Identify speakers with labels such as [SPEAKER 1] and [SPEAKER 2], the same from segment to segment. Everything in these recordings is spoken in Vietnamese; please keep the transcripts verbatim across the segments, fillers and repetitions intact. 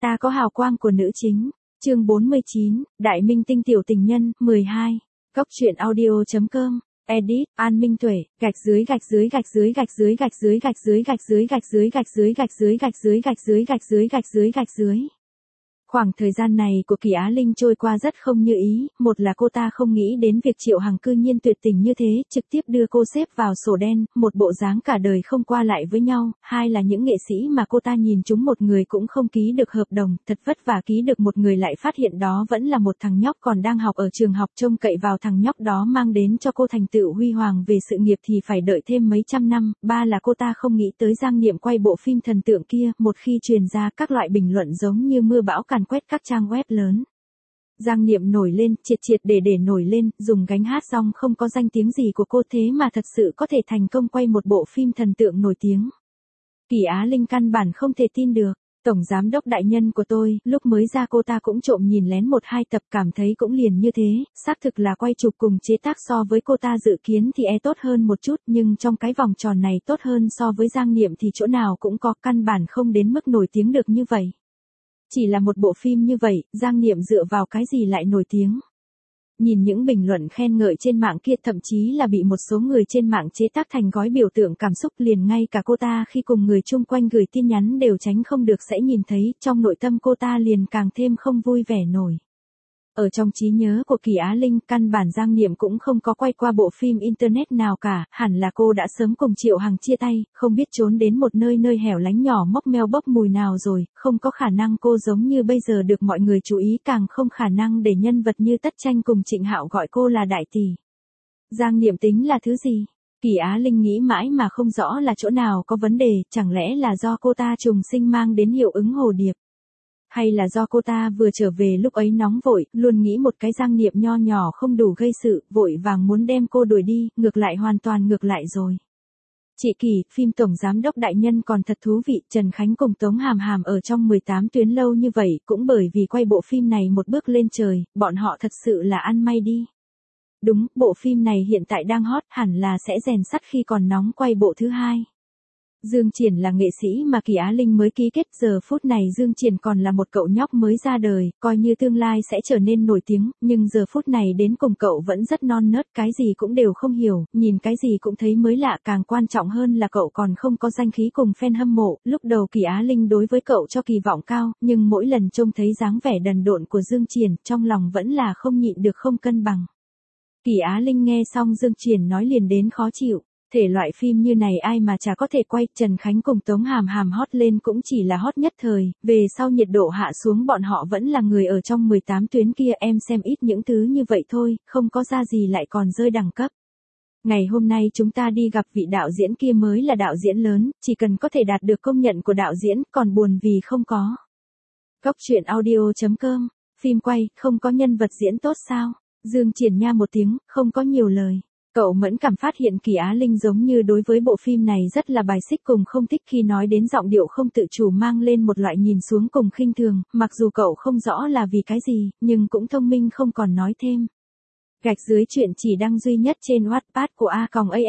[SPEAKER 1] Ta có hào quang của nữ chính. Chương bốn mươi chín, Đại minh tinh tiểu tình nhân, mười hai. Góc truyện audio.com. Edit, An Minh Tuệ, gạch dưới gạch dưới gạch dưới gạch dưới gạch dưới gạch dưới gạch dưới gạch dưới gạch dưới gạch dưới gạch dưới gạch dưới gạch dưới gạch dưới gạch dưới. Khoảng thời gian này của Kỳ Á Linh trôi qua rất không như ý, một là cô ta không nghĩ đến việc Triệu Hằng cư nhiên tuyệt tình như thế, trực tiếp đưa cô xếp vào sổ đen, một bộ dáng cả đời không qua lại với nhau, hai là những nghệ sĩ mà cô ta nhìn chúng một người cũng không ký được hợp đồng, thật vất vả ký được một người lại phát hiện đó vẫn là một thằng nhóc còn đang học ở trường học, trông cậy vào thằng nhóc đó mang đến cho cô thành tựu huy hoàng về sự nghiệp thì phải đợi thêm mấy trăm năm, ba là cô ta không nghĩ tới Giang Niệm quay bộ phim thần tượng kia, một khi truyền ra các loại bình luận giống như mưa bão càn quét các trang web lớn. Giang Niệm nổi lên, triệt triệt để để nổi lên, dùng gánh hát rong không có danh tiếng gì của cô thế mà thật sự có thể thành công quay một bộ phim thần tượng nổi tiếng. Kỳ Á Linh căn bản không thể tin được. Tổng giám đốc đại nhân của tôi, lúc mới ra cô ta cũng trộm nhìn lén một hai tập cảm thấy cũng liền như thế, xác thực là quay chụp cùng chế tác so với cô ta dự kiến thì e tốt hơn một chút, nhưng trong cái vòng tròn này tốt hơn so với Giang Niệm thì chỗ nào cũng có, căn bản không đến mức nổi tiếng được như vậy. Chỉ là một bộ phim như vậy, Giang Niệm dựa vào cái gì lại nổi tiếng? Nhìn những bình luận khen ngợi trên mạng kia, thậm chí là bị một số người trên mạng chế tác thành gói biểu tượng cảm xúc, liền ngay cả cô ta khi cùng người chung quanh gửi tin nhắn đều tránh không được sẽ nhìn thấy, trong nội tâm cô ta liền càng thêm không vui vẻ nổi. Ở trong trí nhớ của Kỳ Á Linh, căn bản Giang Niệm cũng không có quay qua bộ phim internet nào cả, hẳn là cô đã sớm cùng Triệu Hằng chia tay, không biết trốn đến một nơi nơi hẻo lánh nhỏ móc meo bốc mùi nào rồi, không có khả năng cô giống như bây giờ được mọi người chú ý, càng không khả năng để nhân vật như Tất Tranh cùng Trịnh Hạo gọi cô là đại tỷ. Giang Niệm tính là thứ gì? Kỳ Á Linh nghĩ mãi mà không rõ là chỗ nào có vấn đề, chẳng lẽ là do cô ta trùng sinh mang đến hiệu ứng hồ điệp? Hay là do cô ta vừa trở về lúc ấy nóng vội, luôn nghĩ một cái Giang Niệm nho nhỏ không đủ gây sự, vội vàng muốn đem cô đuổi đi, ngược lại hoàn toàn ngược lại rồi. Chị Kỳ, phim Tổng Giám Đốc Đại Nhân còn thật thú vị, Trần Khánh cùng Tống Hàm Hàm ở trong mười tám tuyến lâu như vậy, cũng bởi vì quay bộ phim này một bước lên trời, bọn họ thật sự là ăn may đi. Đúng, bộ phim này hiện tại đang hot, hẳn là sẽ rèn sắt khi còn nóng quay bộ thứ hai. Dương Triển là nghệ sĩ mà Kỳ Á Linh mới ký kết, giờ phút này Dương Triển còn là một cậu nhóc mới ra đời, coi như tương lai sẽ trở nên nổi tiếng, nhưng giờ phút này đến cùng cậu vẫn rất non nớt, cái gì cũng đều không hiểu, nhìn cái gì cũng thấy mới lạ, càng quan trọng hơn là cậu còn không có danh khí cùng fan hâm mộ, lúc đầu Kỳ Á Linh đối với cậu cho kỳ vọng cao, nhưng mỗi lần trông thấy dáng vẻ đần độn của Dương Triển, trong lòng vẫn là không nhịn được không cân bằng. Kỳ Á Linh nghe xong Dương Triển nói liền đến khó chịu. Thể loại phim như này ai mà chả có thể quay, Trần Khánh cùng Tống Hàm Hàm hot lên cũng chỉ là hot nhất thời, về sau nhiệt độ hạ xuống bọn họ vẫn là người ở trong mười tám tuyến kia, em xem ít những thứ như vậy thôi, không có ra gì lại còn rơi đẳng cấp. Ngày hôm nay chúng ta đi gặp vị đạo diễn kia mới là đạo diễn lớn, chỉ cần có thể đạt được công nhận của đạo diễn, còn buồn vì không có. Góc truyện audio.com, phim quay, không có nhân vật diễn tốt sao? Dương Triển nha một tiếng, không có nhiều lời. Cậu mẫn cảm phát hiện Kỳ Á Linh giống như đối với bộ phim này rất là bài xích cùng không thích, khi nói đến giọng điệu không tự chủ mang lên một loại nhìn xuống cùng khinh thường, mặc dù cậu không rõ là vì cái gì, nhưng cũng thông minh không còn nói thêm. Gạch dưới chuyện chỉ đăng duy nhất trên Wattpad của A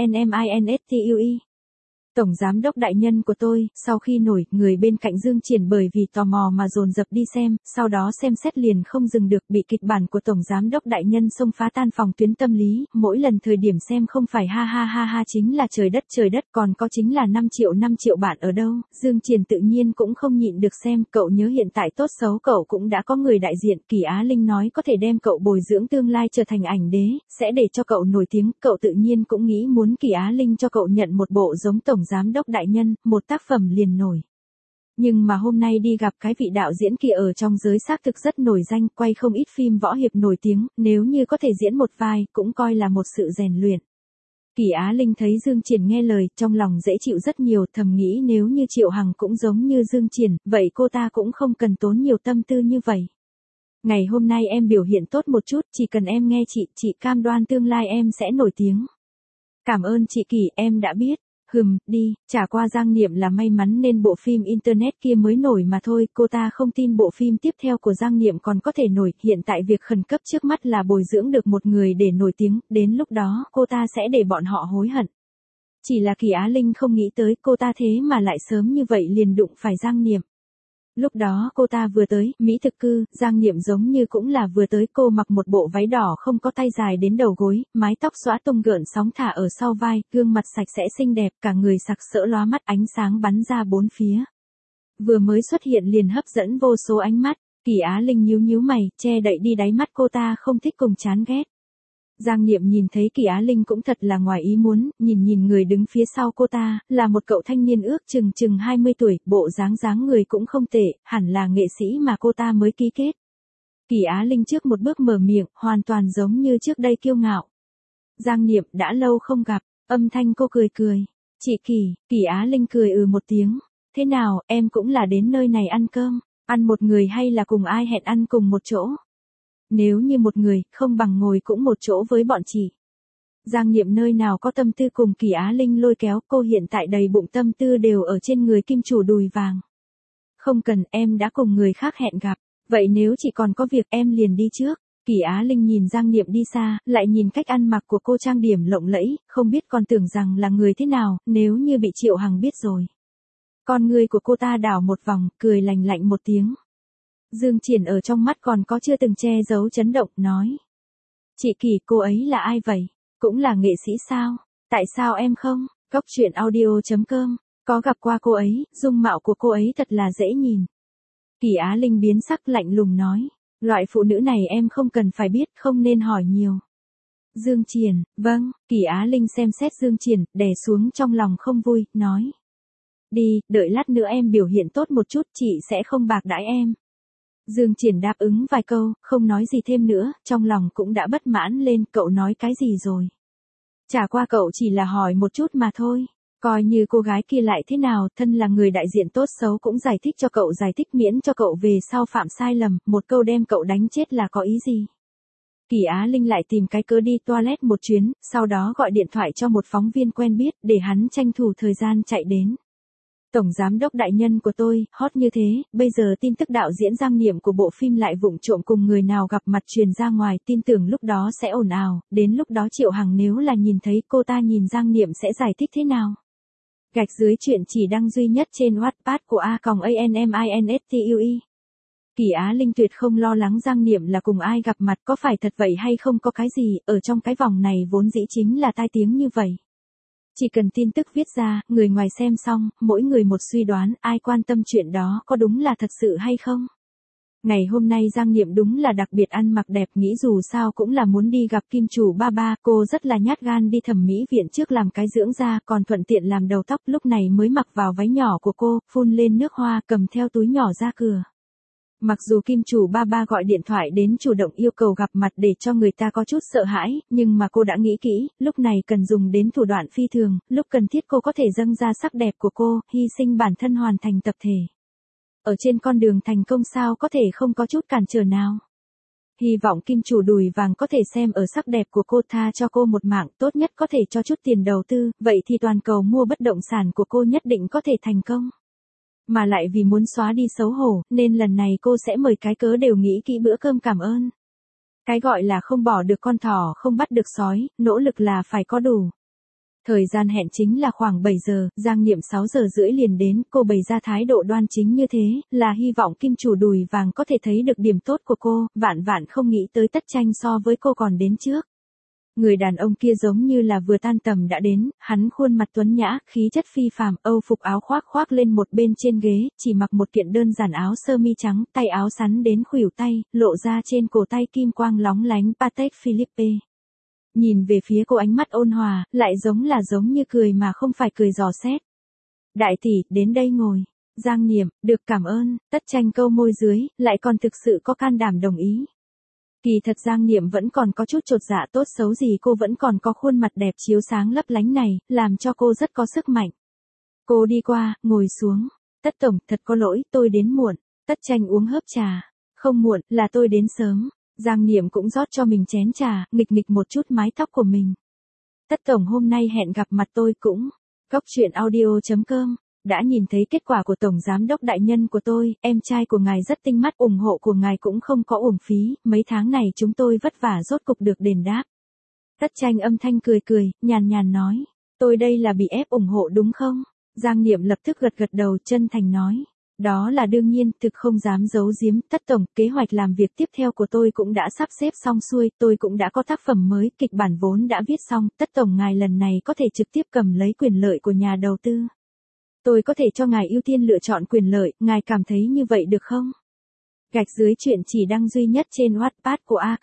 [SPEAKER 1] Anmintue. Tổng Giám Đốc Đại Nhân của tôi, sau khi nổi, người bên cạnh Dương Triển bởi vì tò mò mà dồn dập đi xem, sau đó xem xét liền không dừng được, bị kịch bản của Tổng Giám Đốc Đại Nhân xông phá tan phòng tuyến tâm lý, mỗi lần thời điểm xem không phải ha ha ha ha chính là trời đất trời đất, còn có chính là năm triệu năm triệu bạn ở đâu, Dương Triển tự nhiên cũng không nhịn được xem, cậu nhớ hiện tại tốt xấu cậu cũng đã có người đại diện, Kỳ Á Linh nói có thể đem cậu bồi dưỡng tương lai trở thành ảnh đế, sẽ để cho cậu nổi tiếng, cậu tự nhiên cũng nghĩ muốn Kỳ Á Linh cho cậu nhận một bộ giống Tổng Giám Đốc Đại Nhân, một tác phẩm liền nổi. Nhưng mà hôm nay đi gặp cái vị đạo diễn kia ở trong giới xác thực rất nổi danh, quay không ít phim võ hiệp nổi tiếng, nếu như có thể diễn một vai, cũng coi là một sự rèn luyện. Kỳ Á Linh thấy Dương Triển nghe lời, trong lòng dễ chịu rất nhiều, thầm nghĩ nếu như Triệu Hằng cũng giống như Dương Triển, vậy cô ta cũng không cần tốn nhiều tâm tư như vậy. Ngày hôm nay em biểu hiện tốt một chút, chỉ cần em nghe chị, chị cam đoan tương lai em sẽ nổi tiếng. Cảm ơn chị Kỳ, em đã biết. Hừm, đi, chả qua Giang Niệm là may mắn nên bộ phim internet kia mới nổi mà thôi, cô ta không tin bộ phim tiếp theo của Giang Niệm còn có thể nổi, hiện tại việc khẩn cấp trước mắt là bồi dưỡng được một người để nổi tiếng, đến lúc đó cô ta sẽ để bọn họ hối hận. Chỉ là Kỳ Á Linh không nghĩ tới cô ta thế mà lại sớm như vậy liền đụng phải Giang Niệm. Lúc đó cô ta vừa tới, Mỹ thực cư, Giang Niệm giống như cũng là vừa tới, cô mặc một bộ váy đỏ không có tay dài đến đầu gối, mái tóc xõa tung gợn sóng thả ở sau vai, gương mặt sạch sẽ xinh đẹp, cả người sặc sỡ lóa mắt ánh sáng bắn ra bốn phía. Vừa mới xuất hiện liền hấp dẫn vô số ánh mắt, Kỳ Á Linh nhíu nhíu mày, che đậy đi đáy mắt cô ta không thích cùng chán ghét. Giang Niệm nhìn thấy Kỳ Á Linh cũng thật là ngoài ý muốn, nhìn nhìn người đứng phía sau cô ta, là một cậu thanh niên ước chừng chừng hai mươi tuổi, bộ dáng dáng người cũng không tệ, hẳn là nghệ sĩ mà cô ta mới ký kết. Kỳ Á Linh trước một bước mở miệng, hoàn toàn giống như trước đây kiêu ngạo. Giang Niệm đã lâu không gặp, âm thanh cô cười cười. Chị Kỳ, Kỳ Á Linh cười ừ một tiếng. Thế nào, em cũng là đến nơi này ăn cơm, ăn một người hay là cùng ai hẹn ăn cùng một chỗ? Nếu như một người, không bằng ngồi cũng một chỗ với bọn chị. Giang Niệm nơi nào có tâm tư cùng Kỳ Á Linh lôi kéo, cô hiện tại đầy bụng tâm tư đều ở trên người kim chủ đùi vàng. Không cần, em đã cùng người khác hẹn gặp, vậy nếu chị còn có việc em liền đi trước. Kỳ Á Linh nhìn Giang Niệm đi xa, lại nhìn cách ăn mặc của cô trang điểm lộng lẫy, không biết còn tưởng rằng là người thế nào, nếu như bị Triệu Hằng biết rồi. Con người của cô ta đảo một vòng, cười lành lạnh một tiếng. Dương Triển ở trong mắt còn có chưa từng che giấu chấn động, nói. Chị Kỳ, cô ấy là ai vậy? Cũng là nghệ sĩ sao? Tại sao em không? Cốc truyện audio chấm com, có gặp qua cô ấy, dung mạo của cô ấy thật là dễ nhìn. Kỳ Á Linh biến sắc lạnh lùng nói. Loại phụ nữ này em không cần phải biết, không nên hỏi nhiều. Dương Triển, vâng, Kỳ Á Linh xem xét Dương Triển, đè xuống trong lòng không vui, nói. Đi, đợi lát nữa em biểu hiện tốt một chút, chị sẽ không bạc đãi em. Dương Triển đáp ứng vài câu, không nói gì thêm nữa, trong lòng cũng đã bất mãn lên, cậu nói cái gì rồi? Chả qua cậu chỉ là hỏi một chút mà thôi, coi như cô gái kia lại thế nào, thân là người đại diện tốt xấu cũng giải thích cho cậu, giải thích miễn cho cậu về sau phạm sai lầm, một câu đem cậu đánh chết là có ý gì? Kỳ Á Linh lại tìm cái cớ đi toilet một chuyến, sau đó gọi điện thoại cho một phóng viên quen biết, để hắn tranh thủ thời gian chạy đến. Tổng giám đốc đại nhân của tôi, hot như thế, bây giờ tin tức đạo diễn Giang Niệm của bộ phim lại vụng trộm cùng người nào gặp mặt truyền ra ngoài, tin tưởng lúc đó sẽ ồn ào, đến lúc đó Triệu Hằng nếu là nhìn thấy cô ta nhìn Giang Niệm sẽ giải thích thế nào? Gạch dưới chuyện chỉ đăng duy nhất trên Wattpad của A N M I N S T U I. Kỳ Á Linh tuyệt không lo lắng Giang Niệm là cùng ai gặp mặt, có phải thật vậy hay không có cái gì, ở trong cái vòng này vốn dĩ chính là tai tiếng như vậy. Chỉ cần tin tức viết ra, người ngoài xem xong, mỗi người một suy đoán, ai quan tâm chuyện đó có đúng là thật sự hay không. Ngày hôm nay Giang Niệm đúng là đặc biệt ăn mặc đẹp, nghĩ dù sao cũng là muốn đi gặp kim chủ ba ba, cô rất là nhát gan đi thẩm mỹ viện trước làm cái dưỡng da, còn thuận tiện làm đầu tóc, lúc này mới mặc vào váy nhỏ của cô, phun lên nước hoa, cầm theo túi nhỏ ra cửa. Mặc dù kim chủ ba ba gọi điện thoại đến chủ động yêu cầu gặp mặt để cho người ta có chút sợ hãi, nhưng mà cô đã nghĩ kỹ, lúc này cần dùng đến thủ đoạn phi thường, lúc cần thiết cô có thể dâng ra sắc đẹp của cô, hy sinh bản thân hoàn thành tập thể. Ở trên con đường thành công sao có thể không có chút cản trở nào. Hy vọng kim chủ đùi vàng có thể xem ở sắc đẹp của cô, tha cho cô một mạng, tốt nhất có thể cho chút tiền đầu tư, vậy thì toàn cầu mua bất động sản của cô nhất định có thể thành công. Mà lại vì muốn xóa đi xấu hổ, nên lần này cô sẽ mời cái cớ đều nghĩ kỹ bữa cơm cảm ơn. Cái gọi là không bỏ được con thỏ không bắt được sói, nỗ lực là phải có đủ. Thời gian hẹn chính là khoảng bảy giờ, Giang Niệm sáu giờ rưỡi liền đến, cô bày ra thái độ đoan chính như thế, là hy vọng kim chủ đùi vàng có thể thấy được điểm tốt của cô, vạn vạn không nghĩ tới Tất Tranh so với cô còn đến trước. Người đàn ông kia giống như là vừa tan tầm đã đến, hắn khuôn mặt tuấn nhã, khí chất phi phàm, Âu phục áo khoác khoác lên một bên trên ghế, chỉ mặc một kiện đơn giản áo sơ mi trắng, tay áo sắn đến khuỷu tay, lộ ra trên cổ tay kim quang lóng lánh Patek Philippe. Nhìn về phía cô ánh mắt ôn hòa, lại giống là giống như cười mà không phải cười dò xét. Đại tỷ, đến đây ngồi. Giang Niệm, được cảm ơn, Tất Tranh câu môi dưới, lại còn thực sự có can đảm đồng ý. Kỳ thật Giang Niệm vẫn còn có chút chột dạ, tốt xấu gì cô vẫn còn có khuôn mặt đẹp chiếu sáng lấp lánh này, làm cho cô rất có sức mạnh. Cô đi qua, ngồi xuống. Tất tổng, thật có lỗi, tôi đến muộn. Tất Tranh uống hớp trà. Không muộn, là tôi đến sớm. Giang Niệm cũng rót cho mình chén trà, nghịch nghịch một chút mái tóc của mình. Tất tổng, hôm nay hẹn gặp mặt tôi cũng. Cốc truyện audio chấm com. Đã nhìn thấy kết quả của Tổng Giám đốc đại nhân của tôi, em trai của ngài rất tinh mắt, ủng hộ của ngài cũng không có uổng phí, mấy tháng này chúng tôi vất vả rốt cục được đền đáp. Tất Tranh âm thanh cười cười, nhàn nhàn nói, tôi đây là bị ép ủng hộ đúng không? Giang Niệm lập tức gật gật đầu, chân thành nói, Đó là đương nhiên, thực không dám giấu giếm, Tất tổng, kế hoạch làm việc tiếp theo của tôi cũng đã sắp xếp xong xuôi, tôi cũng đã có tác phẩm mới, kịch bản vốn đã viết xong, Tất tổng ngài lần này có thể trực tiếp cầm lấy quyền lợi của nhà đầu tư. Tôi có thể cho ngài ưu tiên lựa chọn quyền lợi, ngài cảm thấy như vậy được không? Gạch dưới chuyện chỉ đăng duy nhất trên Wattpad của A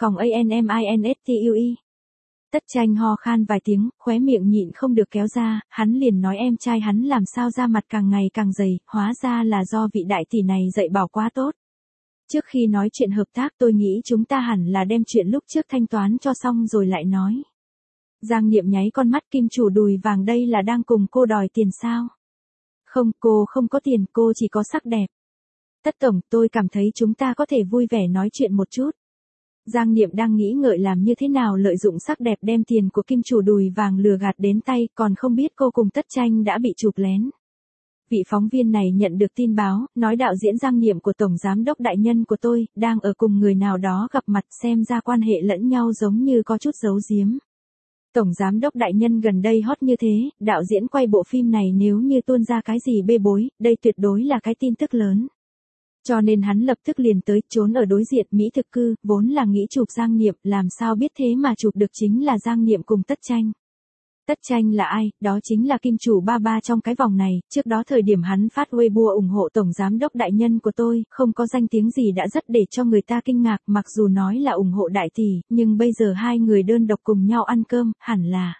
[SPEAKER 1] Anmintue. Tất Tranh ho khan vài tiếng, khóe miệng nhịn không được kéo ra, hắn liền nói em trai hắn làm sao da mặt càng ngày càng dày, hóa ra là do vị đại tỷ này dạy bảo quá tốt. Trước khi nói chuyện hợp tác tôi nghĩ chúng ta hẳn là đem chuyện lúc trước thanh toán cho xong rồi lại nói. Giang Niệm nháy con mắt, kim chủ đùi vàng đây là đang cùng cô đòi tiền sao? Không, cô không có tiền, cô chỉ có sắc đẹp. Tất tổng, tôi cảm thấy chúng ta có thể vui vẻ nói chuyện một chút. Giang Niệm đang nghĩ ngợi làm như thế nào lợi dụng sắc đẹp đem tiền của kim chủ đùi vàng lừa gạt đến tay, còn không biết cô cùng Tất Tranh đã bị chụp lén. Vị phóng viên này nhận được tin báo, nói đạo diễn Giang Niệm của Tổng Giám đốc đại nhân của tôi, đang ở cùng người nào đó gặp mặt, xem ra quan hệ lẫn nhau giống như có chút giấu giếm. Tổng Giám đốc đại nhân gần đây hot như thế, đạo diễn quay bộ phim này nếu như tuôn ra cái gì bê bối, đây tuyệt đối là cái tin tức lớn. Cho nên hắn lập tức liền tới, trốn ở đối diện Mỹ thực cư, vốn là nghĩ chụp Giang Niệm, làm sao biết thế mà chụp được chính là Giang Niệm cùng Tất Tranh. Tất Tranh là ai? Đó chính là kim chủ ba ba trong cái vòng này, trước đó thời điểm hắn phát Weibo ủng hộ Tổng Giám đốc đại nhân của tôi, không có danh tiếng gì đã rất để cho người ta kinh ngạc, mặc dù nói là ủng hộ đại tỷ, nhưng bây giờ hai người đơn độc cùng nhau ăn cơm, hẳn là.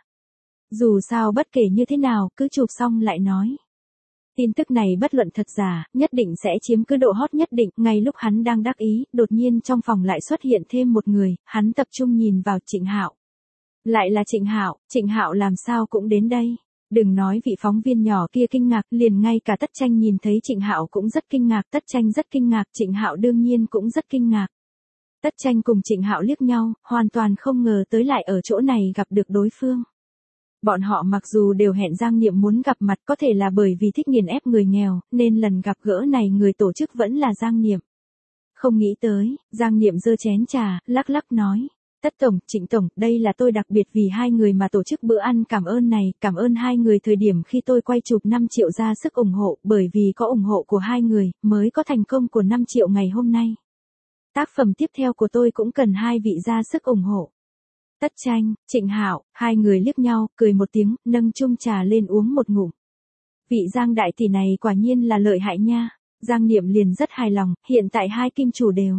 [SPEAKER 1] Dù sao bất kể như thế nào, cứ chụp xong lại nói. Tin tức này bất luận thật giả, nhất định sẽ chiếm cứ độ hot nhất định, ngay lúc hắn đang đắc ý, đột nhiên trong phòng lại xuất hiện thêm một người, hắn tập trung nhìn vào Trịnh Hạo. Lại là Trịnh Hạo, Trịnh Hạo làm sao cũng đến đây. Đừng nói vị phóng viên nhỏ kia kinh ngạc, liền ngay cả Tất Tranh nhìn thấy Trịnh Hạo cũng rất kinh ngạc, Tất Tranh rất kinh ngạc, Trịnh Hạo đương nhiên cũng rất kinh ngạc. Tất Tranh cùng Trịnh Hạo liếc nhau, hoàn toàn không ngờ tới lại ở chỗ này gặp được đối phương. Bọn họ mặc dù đều hẹn Giang Niệm muốn gặp mặt, có thể là bởi vì thích nghiền ép người nghèo, nên lần gặp gỡ này người tổ chức vẫn là Giang Niệm. Không nghĩ tới, Giang Niệm giơ chén trà, lắc lắc nói. Tất tổng, Trịnh tổng, đây là tôi đặc biệt vì hai người mà tổ chức bữa ăn cảm ơn này, cảm ơn hai người thời điểm khi tôi quay chụp năm triệu ra sức ủng hộ, bởi vì có ủng hộ của hai người, mới có thành công của năm triệu ngày hôm nay. Tác phẩm tiếp theo của tôi cũng cần hai vị ra sức ủng hộ. Tất Tranh, Trịnh Hạo, hai người liếc nhau, cười một tiếng, nâng chung trà lên uống một ngụm. Vị Giang đại tỷ này quả nhiên là lợi hại nha. Giang Niệm liền rất hài lòng, hiện tại hai kim chủ đều.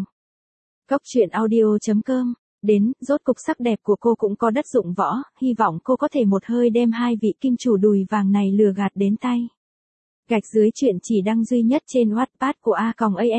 [SPEAKER 1] Cốc truyện audio chấm com, đến, rốt cục sắc đẹp của cô cũng có đất dụng võ, hy vọng cô có thể một hơi đem hai vị kim chủ đùi vàng này lừa gạt đến tay. Gạch dưới chuyện chỉ đăng duy nhất trên Wattpad của A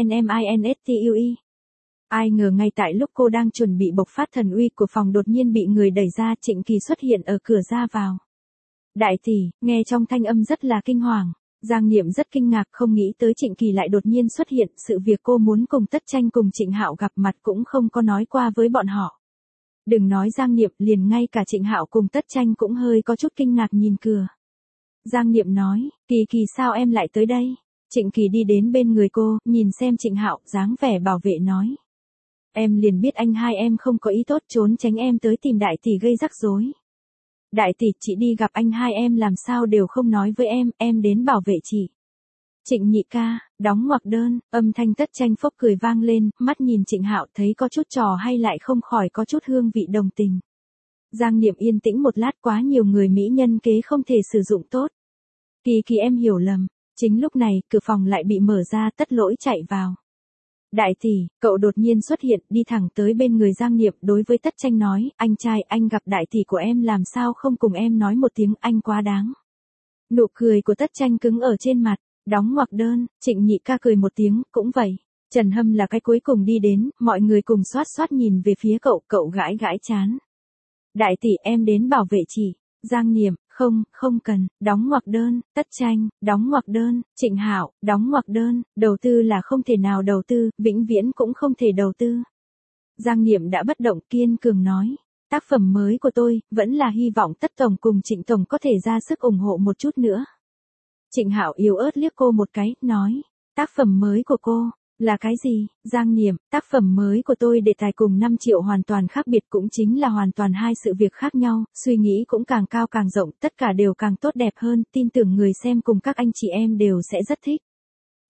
[SPEAKER 1] Anmintue. Ai ngờ ngay tại lúc cô đang chuẩn bị bộc phát thần uy của phòng đột nhiên bị người đẩy ra, Trịnh Kỳ xuất hiện ở cửa ra vào. Đại tỷ, nghe trong thanh âm rất là kinh hoàng. Giang Niệm rất kinh ngạc, không nghĩ tới Trịnh Kỳ lại đột nhiên xuất hiện, sự việc cô muốn cùng Tất Tranh cùng Trịnh Hạo gặp mặt cũng không có nói qua với bọn họ. Đừng nói Giang Niệm, liền ngay cả Trịnh Hạo cùng Tất Tranh cũng hơi có chút kinh ngạc nhìn cửa. Giang Niệm nói, Kỳ Kỳ sao em lại tới đây? Trịnh Kỳ đi đến bên người cô, nhìn xem Trịnh Hạo, dáng vẻ bảo vệ nói. Em liền biết anh hai em không có ý tốt, trốn tránh em tới tìm đại tỷ gây rắc rối. Đại tỷ, chị đi gặp anh hai em làm sao đều không nói với em, em đến bảo vệ chị. Trịnh nhị ca, đóng ngoặc đơn, âm thanh Tất Tranh phốc cười vang lên, mắt nhìn Trịnh Hạo thấy có chút trò hay lại không khỏi có chút hương vị đồng tình. Giang Niệm yên tĩnh một lát, quá nhiều người mỹ nhân kế không thể sử dụng tốt. Kỳ Kỳ em hiểu lầm. Chính lúc này, cửa phòng lại bị mở ra, Tất Lỗi chạy vào. Đại tỷ, cậu đột nhiên xuất hiện, đi thẳng tới bên người Giang Niệm, đối với Tất Tranh nói, anh trai, anh gặp đại tỷ của em làm sao không cùng em nói một tiếng, anh quá đáng. Nụ cười của Tất Tranh cứng ở trên mặt, đóng ngoặc đơn, Trịnh nhị ca cười một tiếng, cũng vậy. Trần Hâm là cái cuối cùng đi đến, mọi người cùng xoát xoát nhìn về phía cậu, cậu gãi gãi chán. Đại tỷ, em đến bảo vệ chị. Giang Niệm, không, không cần, đóng ngoặc đơn, Tất Tranh, đóng ngoặc đơn, Trịnh Hạo, đóng ngoặc đơn, đầu tư là không thể nào đầu tư, vĩnh viễn cũng không thể đầu tư. Giang Niệm đã bất động, kiên cường nói, tác phẩm mới của tôi, vẫn là hy vọng Tất Tổng cùng Trịnh Tổng có thể ra sức ủng hộ một chút nữa. Trịnh Hạo yếu ớt liếc cô một cái, nói, tác phẩm mới của cô, là cái gì? Giang Niệm, tác phẩm mới của tôi đề tài cùng năm triệu hoàn toàn khác biệt, cũng chính là hoàn toàn hai sự việc khác nhau, suy nghĩ cũng càng cao càng rộng, tất cả đều càng tốt đẹp hơn, tin tưởng người xem cùng các anh chị em đều sẽ rất thích.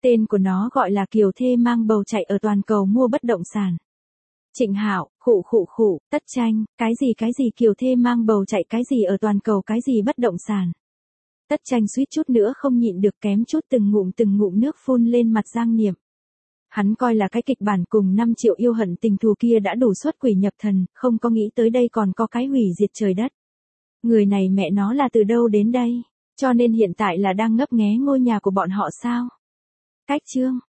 [SPEAKER 1] Tên của nó gọi là Kiều Thê mang bầu chạy ở toàn cầu mua bất động sản. Trịnh Hạo, khụ khụ khụ, Tất Tranh, cái gì cái gì Kiều Thê mang bầu chạy cái gì ở toàn cầu cái gì bất động sản. Tất Tranh suýt chút nữa không nhịn được kém chút từng ngụm từng ngụm nước phun lên mặt Giang Niệm. Hắn coi là cái kịch bản cùng năm triệu yêu hận tình thù kia đã đủ xuất quỷ nhập thần, không có nghĩ tới đây còn có cái hủy diệt trời đất. Người này mẹ nó là từ đâu đến đây, cho nên hiện tại là đang ngấp nghé ngôi nhà của bọn họ sao? Cách chương